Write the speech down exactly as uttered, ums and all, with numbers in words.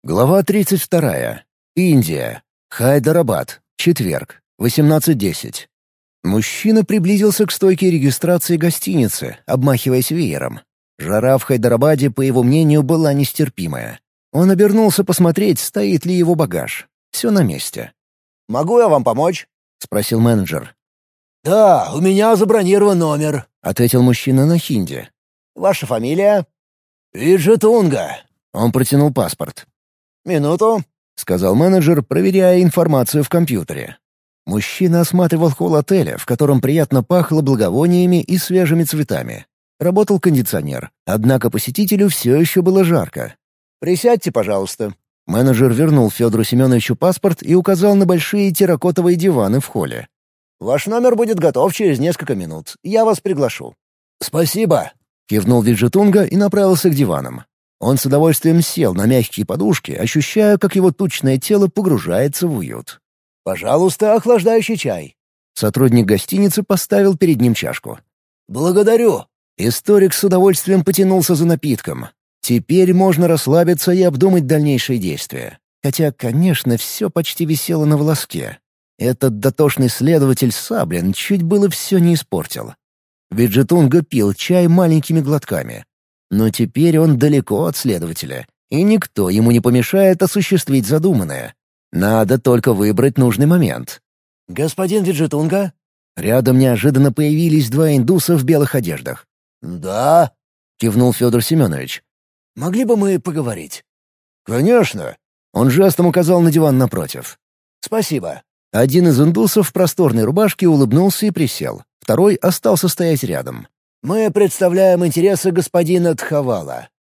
Глава тридцать вторая. Индия. Хайдарабад. Четверг. восемнадцать десять. Мужчина приблизился к стойке регистрации гостиницы, обмахиваясь веером. Жара в Хайдарабаде, по его мнению, была нестерпимая. Он обернулся посмотреть, стоит ли его багаж. Все на месте. «Могу я вам помочь?» — спросил менеджер. «Да, у меня забронирован номер», — ответил мужчина на хинди. «Ваша фамилия?» «Виджетунга». Он протянул паспорт. «Минуту», — сказал менеджер, проверяя информацию в компьютере. Мужчина осматривал холл отеля, в котором приятно пахло благовониями и свежими цветами. Работал кондиционер, однако посетителю все еще было жарко. «Присядьте, пожалуйста». Менеджер вернул Федору Семеновичу паспорт и указал на большие терракотовые диваны в холле. «Ваш номер будет готов через несколько минут. Я вас приглашу». «Спасибо», — кивнул Виджетунга и направился к диванам. Он с удовольствием сел на мягкие подушки, ощущая, как его тучное тело погружается в уют. «Пожалуйста, охлаждающий чай». Сотрудник гостиницы поставил перед ним чашку. «Благодарю». Историк с удовольствием потянулся за напитком. Теперь можно расслабиться и обдумать дальнейшие действия. Хотя, конечно, все почти висело на волоске. Этот дотошный следователь Саблин чуть было все не испортил. Виджетунга пил чай маленькими глотками. Но теперь он далеко от следователя, и никто ему не помешает осуществить задуманное. Надо только выбрать нужный момент. «Господин Виджетунга?» Рядом неожиданно появились два индуса в белых одеждах. «Да», — кивнул Федор Семенович. «Могли бы мы поговорить?» «Конечно». Он жестом указал на диван напротив. «Спасибо». Один из индусов в просторной рубашке улыбнулся и присел. Второй остался стоять рядом. «Мы представляем интересы господина Дхавала.